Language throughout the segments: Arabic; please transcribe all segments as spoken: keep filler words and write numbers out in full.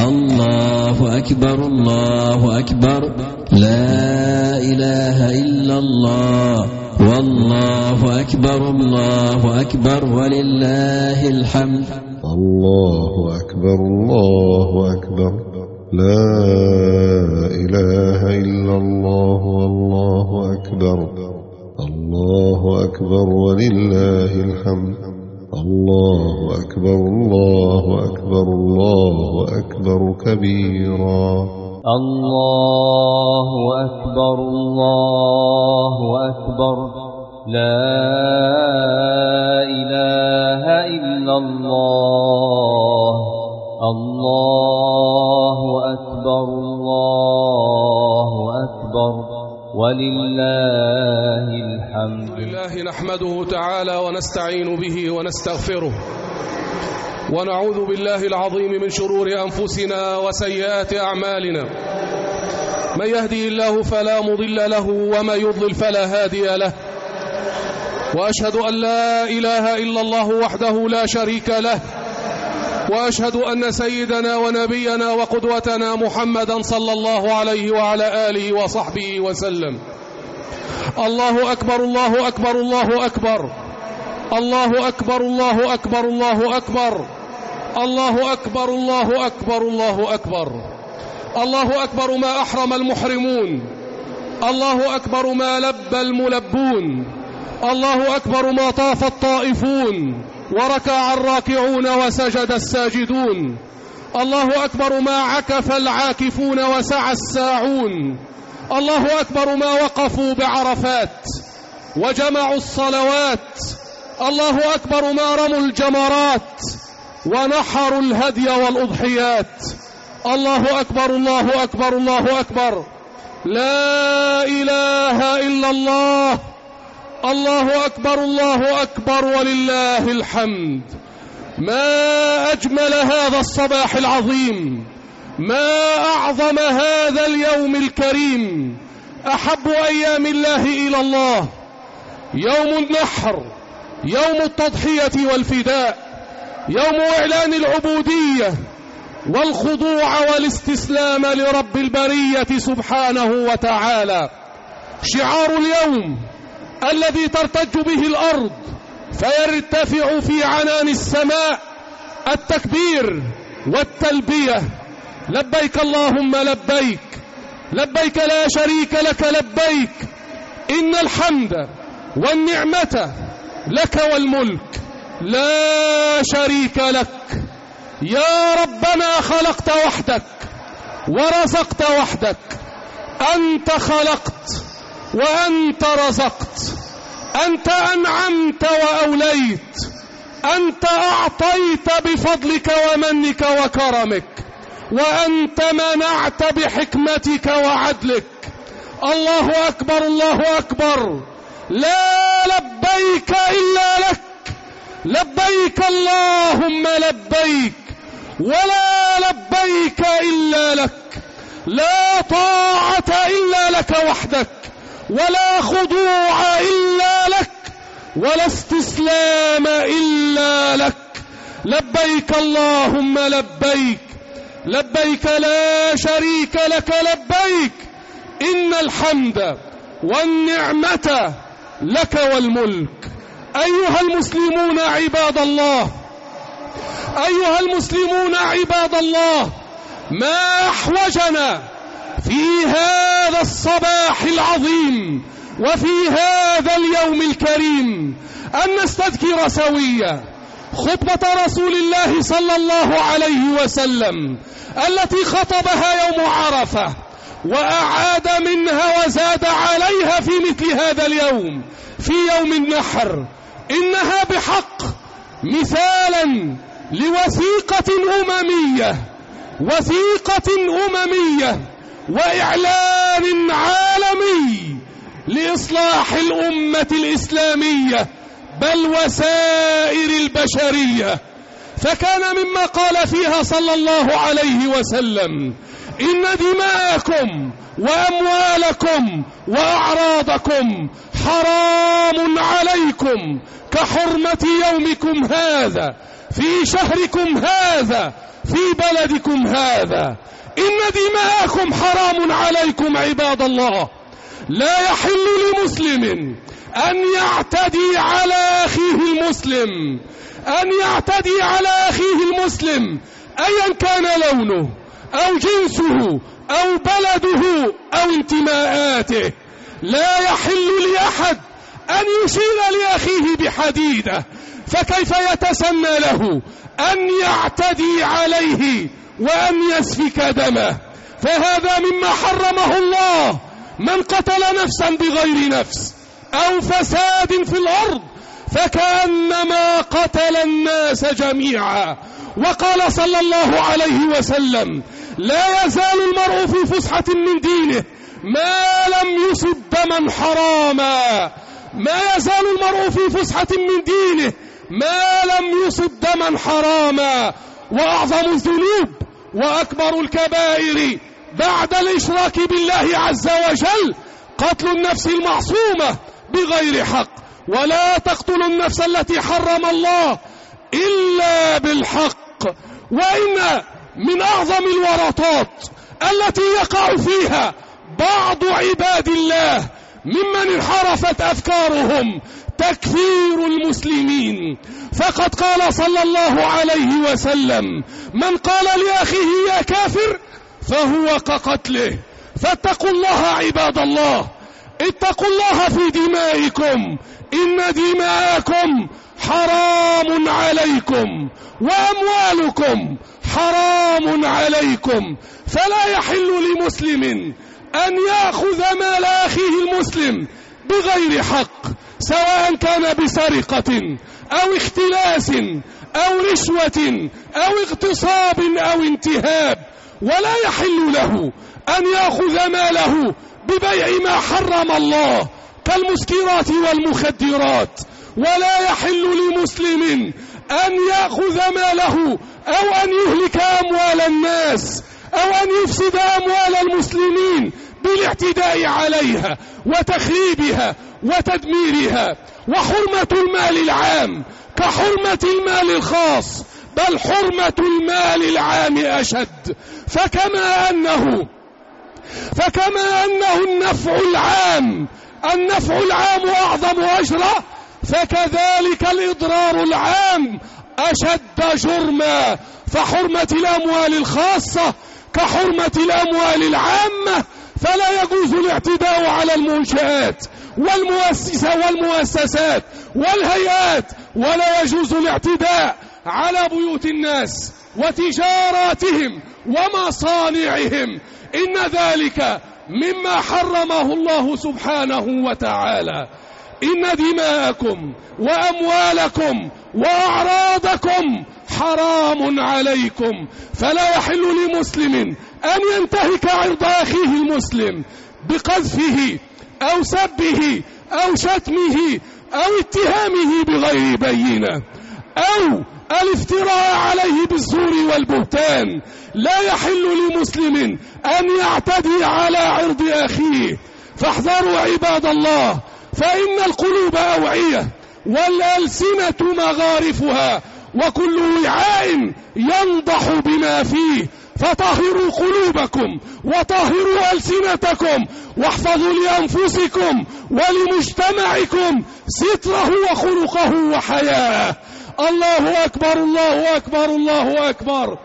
الله أكبر الله أكبر لا إله إلا الله والله أكبر الله أكبر ولله الحمد. الله أكبر الله أكبر لا إله إلا الله والله أكبر الله أكبر ولله الحمد. الله أكبر الله أكبر الله أكبر كبيرا. الله أكبر الله أكبر لا إله إلا الله الله أكبر الله أكبر ولله الحمد. لله نحمده تعالى ونستعين به ونستغفره ونعوذ بالله العظيم من شرور أنفسنا وسيئات أعمالنا. من يهدي الله فلا مضل له وما يضلل فلا هادي له، وأشهد أن لا إله إلا الله وحده لا شريك له، وأشهد أن سيدنا ونبينا وقدوتنا محمدا صلى الله عليه وعلى آله وصحبه وسلم. الله أكبر الله أكبر الله أكبر الله أكبر الله أكبر الله أكبر الله أكبر الله أكبر الله أكبر الله أكبر ما أحرم المحرمون، الله أكبر ما لبى الملبون، الله أكبر ما طاف الطائفون وركع الراكعون وسجد الساجدون، الله أكبر ما عكف العاكفون وسعى الساعون، الله أكبر ما وقفوا بعرفات وجمعوا الصلوات، الله أكبر ما رموا الجمرات ونحروا الهدي والأضحيات. الله أكبر الله أكبر الله أكبر لا إله إلا الله. الله أكبر الله أكبر ولله الحمد. ما أجمل هذا الصباح العظيم، ما أعظم هذا اليوم الكريم، أحب أيام الله إلى الله يوم النحر، يوم التضحية والفداء، يوم إعلان العبودية والخضوع والاستسلام لرب البرية سبحانه وتعالى. شعار اليوم الذي ترتج به الأرض فيرتفع في عنان السماء التكبير والتلبية. لبيك اللهم لبيك لبيك لا شريك لك لبيك إن الحمد والنعمة لك والملك لا شريك لك. يا ربنا خلقت وحدك ورزقت وحدك، أنت خلقت وأنت رزقت، أنت أنعمت وأوليت، أنت أعطيت بفضلك ومنك وكرمك، وأنت منعت بحكمتك وعدلك. الله أكبر الله أكبر لا لبيك إلا لك، لبيك اللهم لبيك ولا لبيك إلا لك، لا طاعة إلا لك وحدك، ولا خضوع إلا لك، ولا استسلام إلا لك. لبيك اللهم لبيك لبيك لا شريك لك لبيك إن الحمد والنعمة لك والملك. أيها المسلمون عباد الله، أيها المسلمون عباد الله، ما أحوجنا في هذا الصباح العظيم وفي هذا اليوم الكريم أن نستذكر سويا خطبة رسول الله صلى الله عليه وسلم التي خطبها يوم عرفة وأعاد منها وزاد عليها في مثل هذا اليوم في يوم النحر. إنها بحق مثالا لوثيقة أممية، وثيقة أممية وإعلان عالمي لإصلاح الأمة الإسلامية بل وسائر البشرية. فكان مما قال فيها صلى الله عليه وسلم: إن دماءكم وأموالكم وأعراضكم حرام عليكم كحرمة يومكم هذا في شهركم هذا في بلدكم هذا. إن دماءكم حرام عليكم عباد الله. لا يحل لمسلم أن يعتدي على أخيه المسلم أن يعتدي على أخيه المسلم أيا كان لونه أو جنسه أو بلده أو انتماءاته. لا يحل لأحد أن يشير لأخيه بحديدة، فكيف يتسنى له أن يعتدي عليه وأن يسفك دمه؟ فهذا مما حرمه الله. من قتل نفسا بغير نفس أو فساد في الأرض فكأنما قتل الناس جميعا. وقال صلى الله عليه وسلم: لا يزال المرء في فسحة من دينه ما لم يصب دما حراما. ما يزال المرء في فسحة من دينه ما لم يصب دما حراما. وأعظم الذنوب وأكبر الكبائر بعد الإشراك بالله عز وجل قتل النفس المعصومة بغير حق. ولا تقتلوا النفس التي حرم الله إلا بالحق. وإن من أعظم الورطات التي يقع فيها بعض عباد الله ممن انحرفت أفكارهم تكفير المسلمين. فقد قال صلى الله عليه وسلم: من قال لأخيه يا كافر فهو كقتله. فاتقوا الله عباد الله، اتقوا الله في دمائكم. إن دماءكم حرام عليكم وأموالكم حرام عليكم. فلا يحل لمسلم أن يأخذ مال أخيه المسلم بغير حق، سواء كان بسرقة أو اختلاس أو رشوة أو اغتصاب أو انتهاب. ولا يحل له أن يأخذ ماله ببيع ما حرم الله كالمسكرات والمخدرات. ولا يحل لمسلم أن يأخذ ماله أو أن يهلك أموال الناس أو أن يفسد أموال المسلمين بالاعتداء عليها وتخريبها وتدميرها. وحرمة المال العام كحرمة المال الخاص، بل حرمة المال العام أشد. فكما أنه فكما أنه النفع العام النفع العام أعظم أجرا، فكذلك الإضرار العام أشد جرما. فحرمة الأموال الخاصة كحرمة الأموال العامة. فلا يجوز الاعتداء على المنشآت والمؤسسة والمؤسسات والهيئات، ولا يجوز الاعتداء على بيوت الناس وتجاراتهم ومصانعهم. إن ذلك مما حرمه الله سبحانه وتعالى. إن دماءكم وأموالكم وأعراضكم حرام عليكم. فلا يحل لمسلم أن ينتهك عرض أخيه المسلم بقذفه أو سبه أو شتمه أو اتهامه بغير بينة أو الافتراء عليه بالزور والبهتان. لا يحل لمسلم أن يعتدي على عرض أخيه. فاحذروا عباد الله، فإن القلوب أوعية والألسنة مغارفها، وكل وعاء ينضح بما فيه. فطهروا قلوبكم وطهروا ألسنتكم واحفظوا لأنفسكم ولمجتمعكم ستره وخلقه وحياءه. الله أكبر الله أكبر الله أكبر،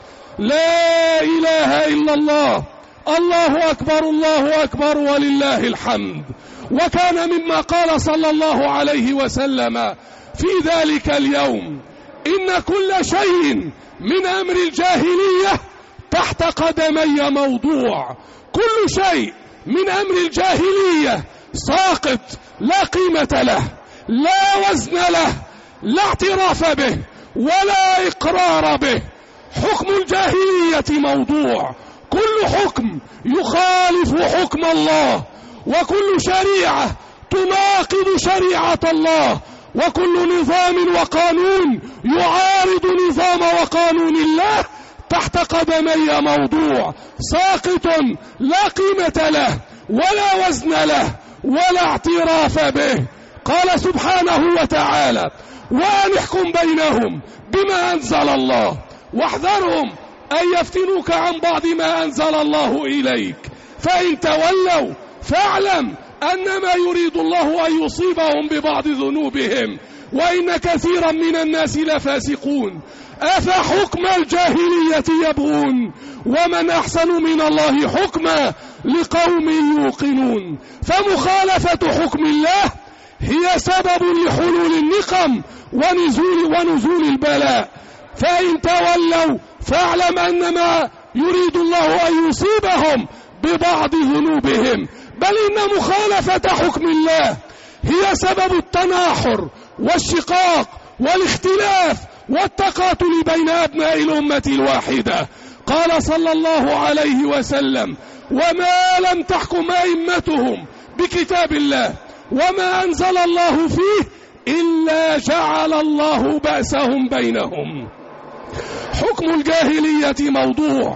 لا إله إلا الله. الله أكبر الله أكبر ولله الحمد. وكان مما قال صلى الله عليه وسلم في ذلك اليوم: إن كل شيء من أمر الجاهلية تحت قدمي موضوع. كل شيء من أمر الجاهلية ساقط، لا قيمة له، لا وزن له، لا اعتراف به ولا إقرار به. حكم الجاهلية موضوع، كل حكم يخالف حكم الله، وكل شريعة تناقض شريعة الله، وكل نظام وقانون يعارض نظام وقانون الله تحت قدمي موضوع، ساقط لا قيمة له ولا وزن له ولا اعتراف به. قال سبحانه وتعالى: وأن احكم بينهم بما أنزل الله واحذرهم أن يفتنوك عن بعض ما أنزل الله إليك، فإن تولوا فاعلم أنما يريد الله أن يصيبهم ببعض ذنوبهم وإن كثيرا من الناس لفاسقون. أفحكم الجاهلية يبغون ومن أحسن من الله حكما لقوم يوقنون. فمخالفة حكم الله هي سبب لحلول النقم ونزول, ونزول البلاء. فإن تولوا فاعلم أنما يريد الله أن يصيبهم ببعض ذنوبهم، بل إن مخالفة حكم الله هي سبب التناحر والشقاق والاختلاف والتقاتل بين أبناء الأمة الواحدة. قال صلى الله عليه وسلم: وما لم تحكم أئمتهم بكتاب الله وما أنزل الله فيه إلا جعل الله بأسهم بينهم. حكم الجاهلية موضوع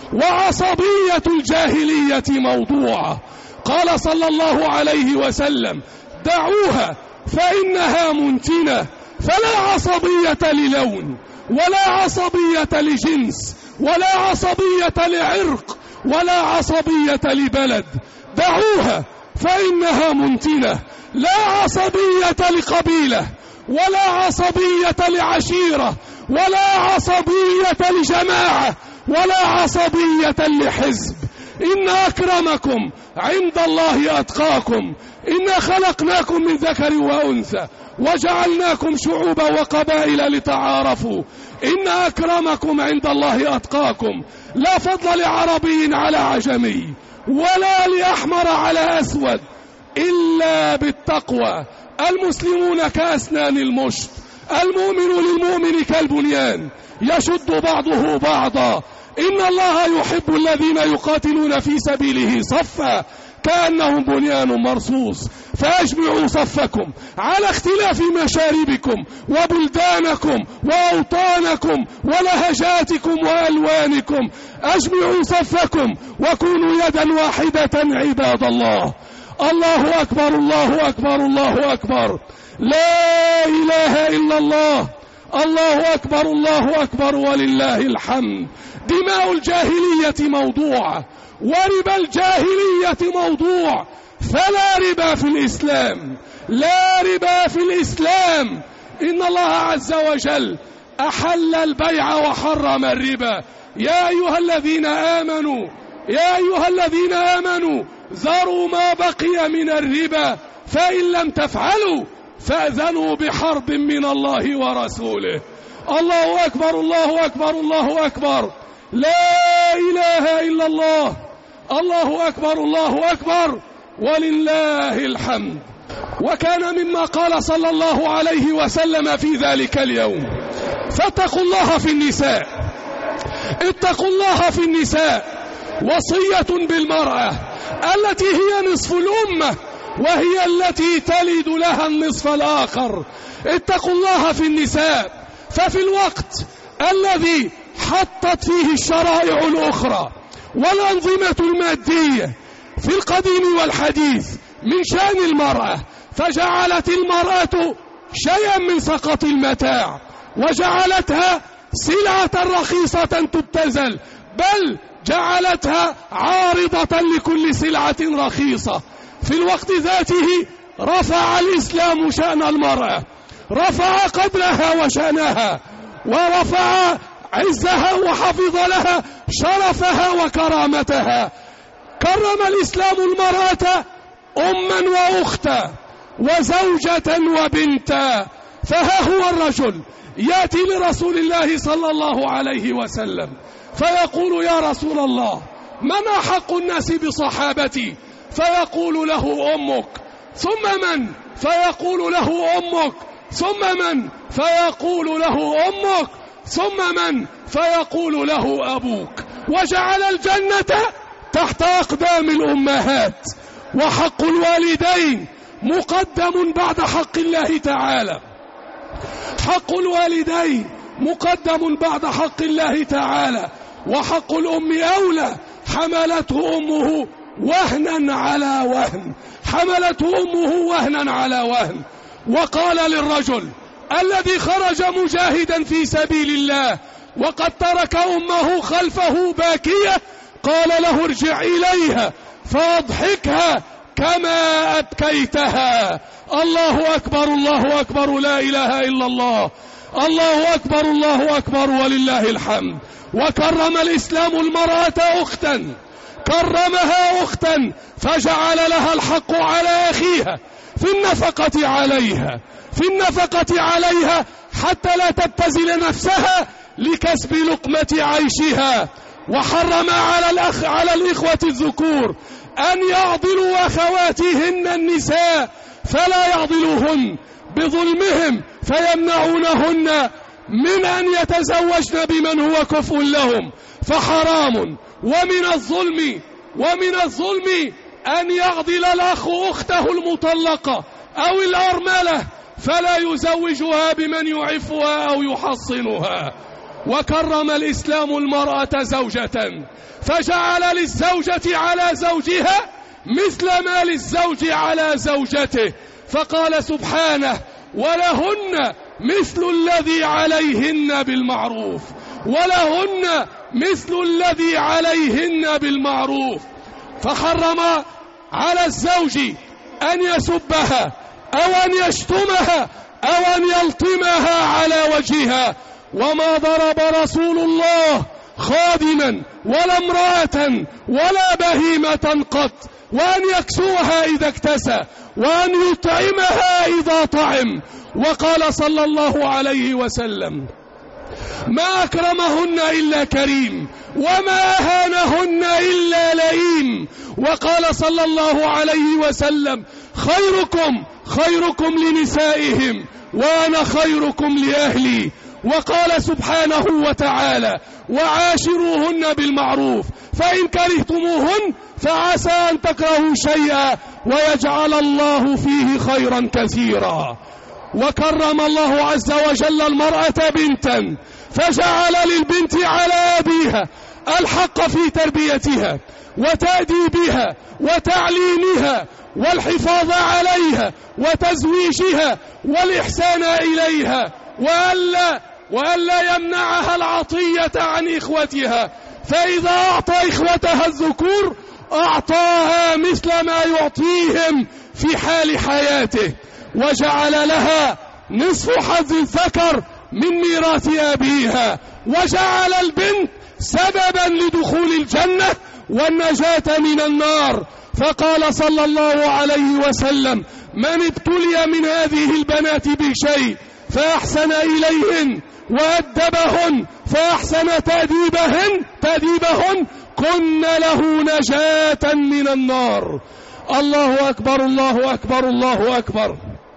وعصبية الجاهلية موضوع. قال صلى الله عليه وسلم: دعوها فإنها منتنة، فلا عصبية للون ولا عصبية لجنس ولا عصبية لعرق ولا عصبية لبلد. دعوها فإنها منتنة، لا عصبية لقبيلة ولا عصبية لعشيرة ولا عصبية لجماعة ولا عصبية لحزب. إن أكرمكم عند الله أتقاكم. إنا خلقناكم من ذكر وأنثى وجعلناكم شعوبا وقبائل لتعارفوا. إن أكرمكم عند الله أتقاكم. لا فضل لعربي على عجمي ولا لأحمر على أسود إلا بالتقوى. المسلمون كأسنان المشط، المؤمن للمؤمن كالبنيان يشد بعضه بعضا. إن الله يحب الذين يقاتلون في سبيله صفا كأنهم بنيان مرصوص. فأجمعوا صفكم على اختلاف مشاربكم وبلدانكم وأوطانكم ولهجاتكم وألوانكم. أجمعوا صفكم وكونوا يدا واحدة عباد الله. الله أكبر الله أكبر الله أكبر، لا إله إلا الله. الله أكبر الله أكبر ولله الحمد. دماء الجاهلية موضوع وربا الجاهلية موضوع، فلا ربا في الإسلام، لا ربا في الإسلام. إن الله عز وجل أحل البيع وحرم الربا. يا أيها الذين آمنوا يا أيها الذين آمنوا ذروا ما بقي من الربا فإن لم تفعلوا فأذنوا بحرب من الله ورسوله. الله أكبر الله أكبر الله أكبر، لا إله إلا الله. الله أكبر الله أكبر ولله الحمد. وكان مما قال صلى الله عليه وسلم في ذلك اليوم: فاتقوا الله في النساء، اتقوا الله في النساء. وصية بالمرأة التي هي نصف الأمة وهي التي تلد لها النصف الآخر. اتقوا الله في النساء. ففي الوقت الذي حطت فيه الشرائع الأخرى والأنظمة المادية في القديم والحديث من شأن المرأة، فجعلت المرأة شيئا من سقط المتاع وجعلتها سلعة رخيصة تبتذل، بل جعلتها عارضة لكل سلعة رخيصة. في الوقت ذاته رفع الإسلام شأن المرأة، رفع قدرها وشأنها، ورفع عزها وحفظ لها شرفها وكرامتها. كرم الإسلام المرأة أما وأختا وزوجة وبنتا. فها هو الرجل يأتي لرسول الله صلى الله عليه وسلم فيقول: يا رسول الله، من أحق الناس بصحابتي؟ فيقول له: أمك. ثم من؟ فيقول له: أمك. ثم من؟ فيقول له: أمك. ثم من؟ فيقول له: أبوك. وجعل الجنة تحت أقدام الأمهات. وحق الوالدين مقدم بعد حق الله تعالى. حق الوالدين مقدم بعد حق الله تعالى. وحق الأم أولى. حملته أمه وهنا على وهن، حملته أمه وهنا على وهن. وقال للرجل الذي خرج مجاهدا في سبيل الله: وقد ترك أمه خلفه باكية قال له ارجع إليها فأضحكها كما أبكيتها. الله أكبر الله أكبر لا إله إلا الله. الله أكبر الله أكبر ولله الحمد. وكرم الإسلام المرأة أختا، كرمها أختا فجعل لها الحق على أخيها في النفقة عليها في النفقة عليها حتى لا تبتذل نفسها لكسب لقمة عيشها. وحرم على الأخ على الإخوة الذكور أن يعضلوا أخواتهن النساء فلا يعضلوهن بظلمهم فيمنعونهن من أن يتزوجن بمن هو كفء لهم، فحرام. ومن الظلم ومن الظلم أن يعضل الأخ أخته المطلقة أو الأرملة فلا يزوجها بمن يعفها أو يحصنها. وكرم الإسلام المرأة زوجة فجعل للزوجة على زوجها مثل ما للزوج على زوجته، فقال سبحانه ولهن مثل الذي عليهن بالمعروف ولهن مثل الذي عليهن بالمعروف. فحرم على الزوج أن يسبها أو أن يشتمها أو أن يلطمها على وجهها. وما ضرب رسول الله خادما ولا امرأة ولا بهيمة قط، وأن يكسوها إذا اكتسى وأن يطعمها إذا طعم. وقال صلى الله عليه وسلم ما أكرمهن إلا كريم وما أهانهن إلا لئيم. وقال صلى الله عليه وسلم خيركم خيركم لنسائهم وأنا خيركم لأهلي. وقال سبحانه وتعالى وعاشروهن بالمعروف فإن كرهتموهن فعسى أن تكرهوا شيئا ويجعل الله فيه خيرا كثيرا. وكرم الله عز وجل المرأة بنتا فجعل للبنت على أبيها الحق في تربيتها وتأديبها وتعليمها والحفاظ عليها وتزويجها والإحسان إليها، وألا, وألا يمنعها العطية عن إخوتها، فإذا أعطى إخوتها الذكور أعطاها مثل ما يعطيهم في حال حياته. وجعل لها نصف حظ الذكر من ميراث أبيها، وجعل البنت سببا لدخول الجنة والنجاة من النار. فقال صلى الله عليه وسلم من ابتلي من هذه البنات بشيء فأحسن إليهن وأدبهن فأحسن تأديبهن تأديبهن كن له نجاة من النار. الله أكبر الله أكبر الله أكبر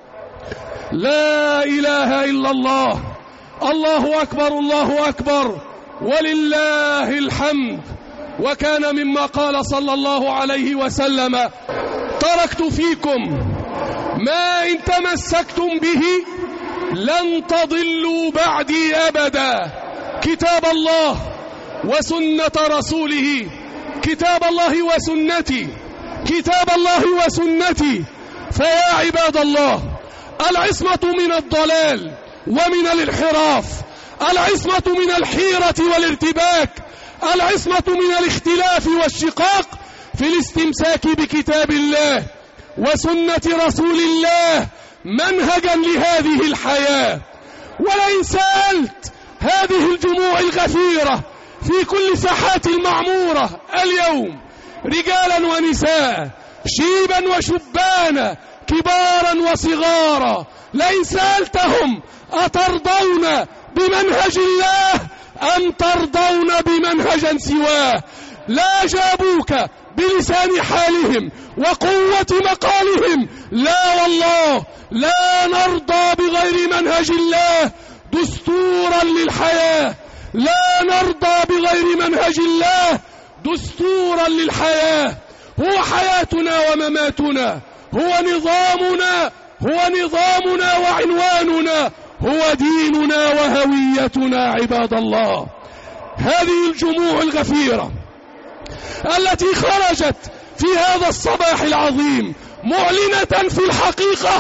لا إله إلا الله. الله أكبر الله أكبر ولله الحمد. وكان مما قال صلى الله عليه وسلم تركت فيكم ما إن تمسكتم به لن تضلوا بعدي أبدا، كتاب الله وسنة رسوله، كتاب الله وسنتي، كتاب الله وسنتي. فيا عباد الله العصمة من الضلال ومن الانحراف، العصمة من الحيرة والارتباك، العصمة من الاختلاف والشقاق في الاستمساك بكتاب الله وسنة رسول الله منهجا لهذه الحياة. ولئن سألت هذه الجموع الغفيرة في كل ساحات المعمورة اليوم رجالا ونساء شيبا وشبانا كبارا وصغارا، لئن سألتهم أترضون بمنهج الله أم ترضون بمنهجا سواه لا جابوك بلسان حالهم وقوة مقالهم لا والله لا نرضى بغير منهج الله دستورا للحياة، لا نرضى بغير منهج الله دستورا للحياة. هو حياتنا ومماتنا، هو نظامنا هو نظامنا وعنواننا، هو ديننا وهويتنا. عباد الله هذه الجموع الغفيرة التي خرجت في هذا الصباح العظيم معلنة في الحقيقة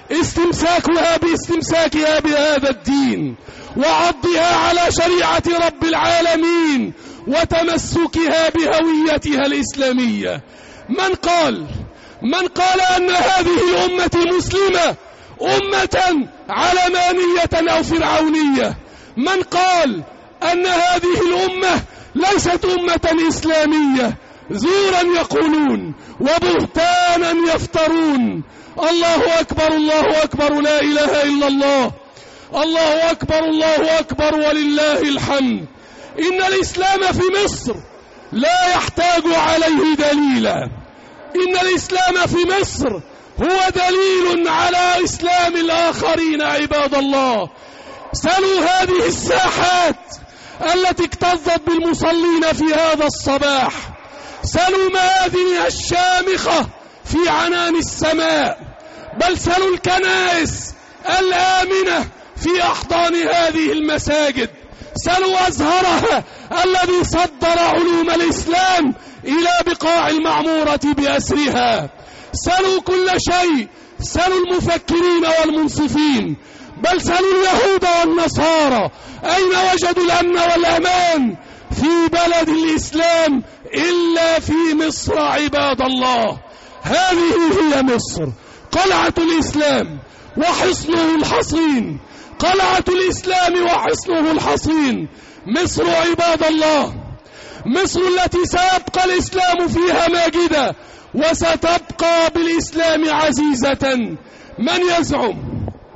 استمساكها باستمساكها بهذا الدين وعضها على شريعة رب العالمين وتمسكها بهويتها الإسلامية. من قال من قال أن هذه الأمة المسلمة أمة علمانية أو فرعونية؟ من قال أن هذه الأمة ليست أمة إسلامية؟ زورا يقولون وبهتانا يفترون. الله أكبر الله أكبر، لا إله إلا الله، الله أكبر الله أكبر ولله الحمد. إن الإسلام في مصر لا يحتاج عليه دليلا. إن الإسلام في مصر هو دليل على إسلام الآخرين. عباد الله، سلوا هذه الساحات التي اكتظت بالمصلين في هذا الصباح، سلوا مآذنها الشامخة في عنان السماء، بل سلوا الكنائس الآمنة في أحضان هذه المساجد، سلوا أزهرها الذي صدر علوم الإسلام إلى بقاع المعمورة بأسرها، سلوا كل شيء، سلوا المفكرين والمنصفين، بل سلوا اليهود والنصارى أين وجدوا الأمن والأمان في بلد الإسلام إلا في مصر. عباد الله، هذه هي مصر، قلعة الإسلام وحصنه الحصين، قلعة الإسلام وحصنه الحصين. مصر عباد الله، مصر التي سيبقى الإسلام فيها ماجدا وستبقى بالإسلام عزيزة. من يزعم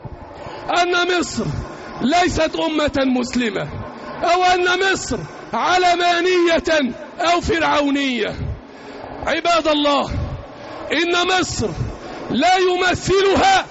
أن مصر ليست أمة مسلمة أو أن مصر علمانية أو فرعونية، عباد الله، إن مصر لا يمثلها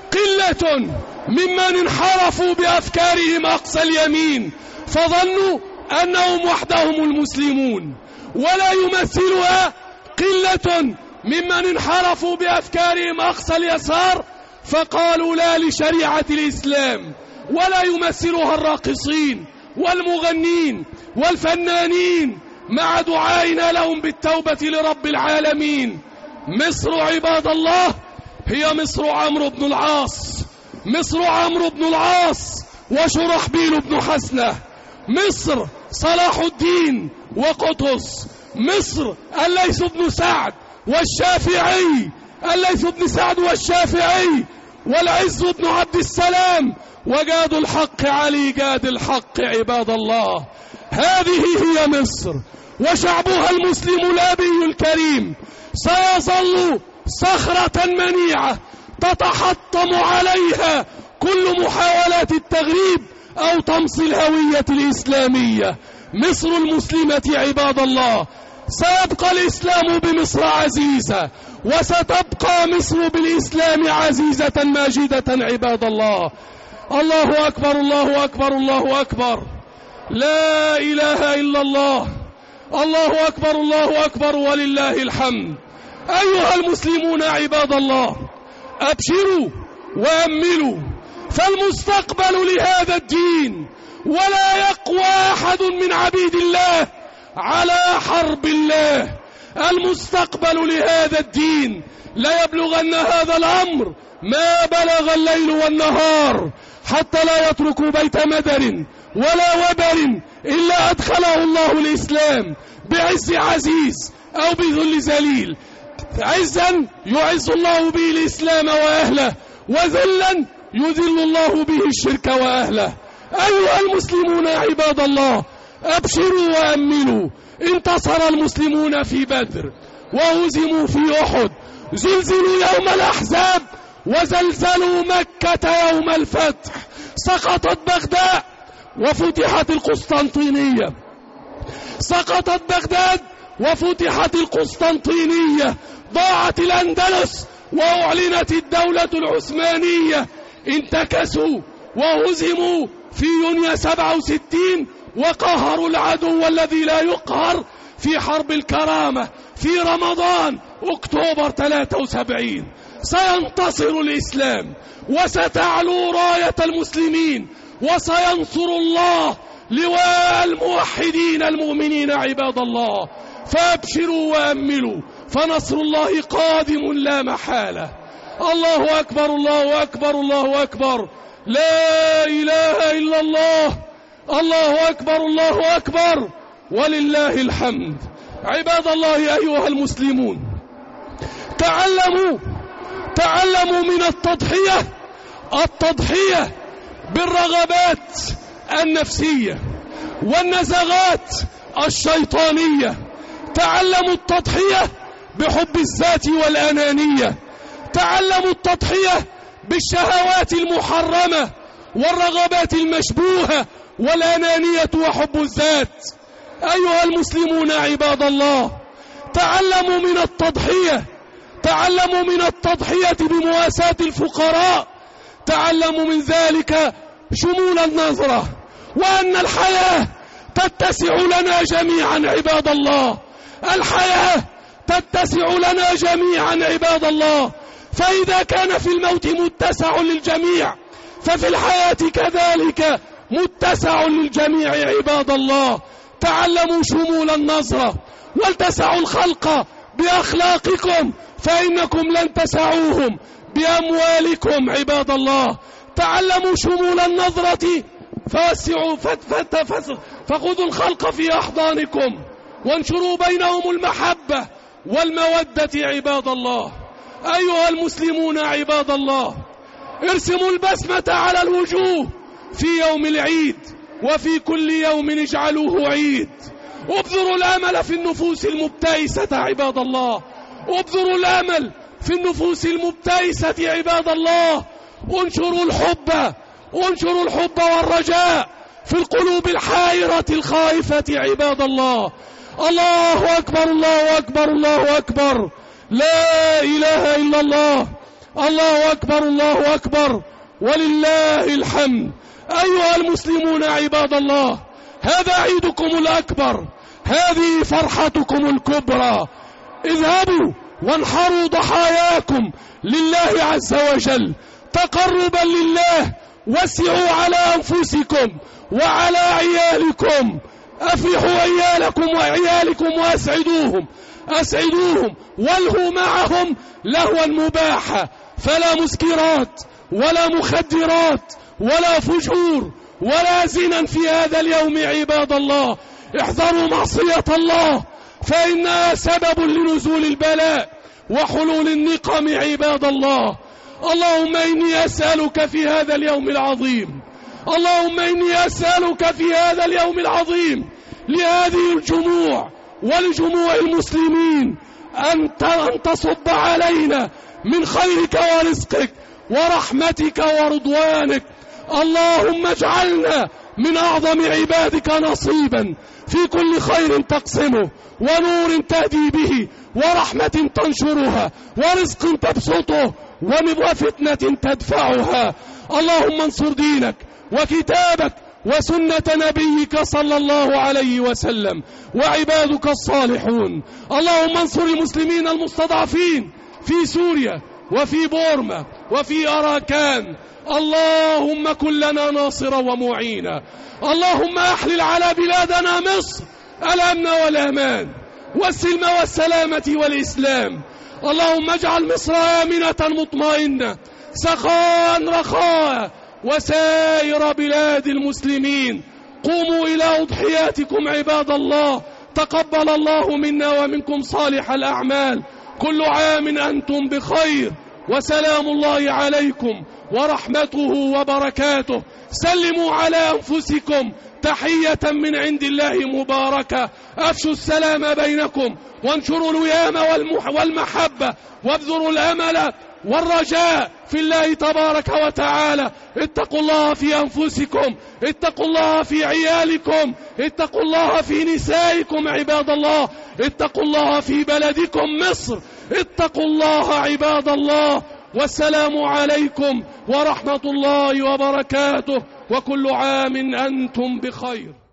قلة ممن انحرفوا بأفكارهم أقصى اليمين فظنوا أنهم وحدهم المسلمون، ولا يمثلها قلة ممن انحرفوا بأفكارهم أقصى اليسار فقالوا لا لشريعة الإسلام، ولا يمثلها الراقصين والمغنين والفنانين مع دعائنا لهم بالتوبة لرب العالمين. مصر عباد الله هي مصر عمرو بن العاص، مصر عمرو بن العاص وشرحبيل بن حسنة، مصر صلاح الدين وقطز، مصر الليث بن سعد والشافعي، الليث بن سعد والشافعي والعز بن عبد السلام وجاد الحق علي جاد الحق. عباد الله، هذه هي مصر، وشعبها المسلم الأبي الكريم سيظل صخرة منيعة تتحطم عليها كل محاولات التغريب أو طمس الهوية الإسلامية. مصر المسلمة عباد الله، سيبقى الإسلام بمصر عزيزة، وستبقى مصر بالإسلام عزيزة ماجدة. عباد الله، الله أكبر الله أكبر الله أكبر، لا إله إلا الله، الله أكبر الله أكبر ولله الحمد. أيها المسلمون عباد الله، أبشروا وأملوا، فالمستقبل لهذا الدين ولا يقوى أحد من عبيد الله على حرب الله. المستقبل لهذا الدين لا يبلغن هذا الأمر ما بلغ الليل والنهار، حتى لا يتركوا بيت مدر ولا وبر إلا أدخله الله الإسلام بعز عزيز أو بذل ذليل. عزا يعز الله به الإسلام وأهله، وذلا يذل الله به الشرك وأهله. أيها المسلمون عباد الله، أبشروا وأملوا، انتصر المسلمون في بدر وهزموا في أحد، زلزلوا يوم الأحزاب وزلزلوا مكة يوم الفتح، سقطت بغداد وفتحت القسطنطينية، سقطت بغداد وفتحت القسطنطينية، ضاعت الأندلس وأعلنت الدولة العثمانية، انتكسوا وهزموا في يونيو سبعة وستين وقهروا العدو الذي لا يقهر في حرب الكرامة في رمضان أكتوبر ثلاثة وسبعين. سينتصر الإسلام وستعلو راية المسلمين وسينصر الله لواء الموحدين المؤمنين. عباد الله، فأبشروا وأملوا، فنصر الله قادم لا محالة. الله أكبر الله أكبر الله أكبر لا إله إلا الله الله أكبر الله أكبر ولله الحمد. عباد الله أيها المسلمون، تعلموا تعلموا من التضحية التضحية بالرغبات النفسية والنزغات الشيطانية. تعلموا التضحية بحب الذات والأنانية. تعلموا التضحية بالشهوات المحرمة والرغبات المشبوهة والأنانية وحب الذات. أيها المسلمون عباد الله، تعلموا من التضحية تعلموا من التضحية بمواساة الفقراء. تعلموا من ذلك شمول النظرة، وأن الحياة تتسع لنا جميعا عباد الله. الحياة تتسع لنا جميعا عباد الله، فإذا كان في الموت متسع للجميع ففي الحياة كذلك متسع للجميع عباد الله. تعلموا شمول النظرة والتسعوا الخلق بأخلاقكم، فإنكم لن تسعوهم بأموالكم عباد الله. تعلموا شمول النظرة فوسعوا فخذوا الخلق في أحضانكم وانشروا بينهم المحبة والمودة عباد الله. أيها المسلمون عباد الله، ارسموا البسمة على الوجوه في يوم العيد، وفي كل يوم اجعلوه عيد. ابذروا الأمل في النفوس المبتئسة عباد الله، ابذروا الأمل في النفوس المبتئسة عباد الله. انشروا الحب انشروا الحب والرجاء في القلوب الحائرة الخائفة عباد الله. الله أكبر الله أكبر الله أكبر لا إله إلا الله. الله أكبر الله أكبر ولله الحمد. أيها المسلمون عباد الله، هذا عيدكم الأكبر، هذه فرحتكم الكبرى. اذهبوا وانحروا ضحاياكم لله عز وجل تقربا لله. وسعوا على أنفسكم وعلى عيالكم، أفرحوا عيالكم وعيالكم وأسعدوهم أسعدوهم والهوا معهم لهوا مباحا، فلا مسكرات ولا مخدرات ولا فجور ولا زنا في هذا اليوم عباد الله. احذروا معصية الله فإنها سبب لنزول البلاء وحلول النقم عباد الله. اللهم إني أسألك في هذا اليوم العظيم اللهم إني أسألك في هذا اليوم العظيم لهذه الجموع ولجموع المسلمين أن تصب علينا من خيرك ورزقك ورحمتك ورضوانك. اللهم اجعلنا من أعظم عبادك نصيبا في كل خير تقسمه ونور تهدي به ورحمة تنشرها ورزق تبسطه وفتنة تدفعها. اللهم انصر دينك وكتابك وسنة نبيك صلى الله عليه وسلم وعبادك الصالحون. اللهم انصر المسلمين المستضعفين في سوريا وفي بورما وفي أراكان. اللهم كن لنا ناصرا ومعينا. اللهم أحلل على بلادنا مصر الأمن والأمان والسلم والسلامة والإسلام. اللهم اجعل مصر آمنة مطمئنة سخاء رخاء وسائر بلاد المسلمين. قوموا إلى أضحياتكم عباد الله. تقبل الله منا ومنكم صالح الأعمال. كل عام أنتم بخير، وسلام الله عليكم ورحمته وبركاته. سلموا على أنفسكم تحية من عند الله مباركة. أفشوا السلام بينكم وانشروا الوئام والمحبة وابذروا الأمل والرجاء في الله تبارك وتعالى. اتقوا الله في أنفسكم، اتقوا الله في عيالكم، اتقوا الله في نسائكم عباد الله، اتقوا الله في بلدكم مصر، اتقوا الله عباد الله. والسلام عليكم ورحمة الله وبركاته، وكل عام أنتم بخير.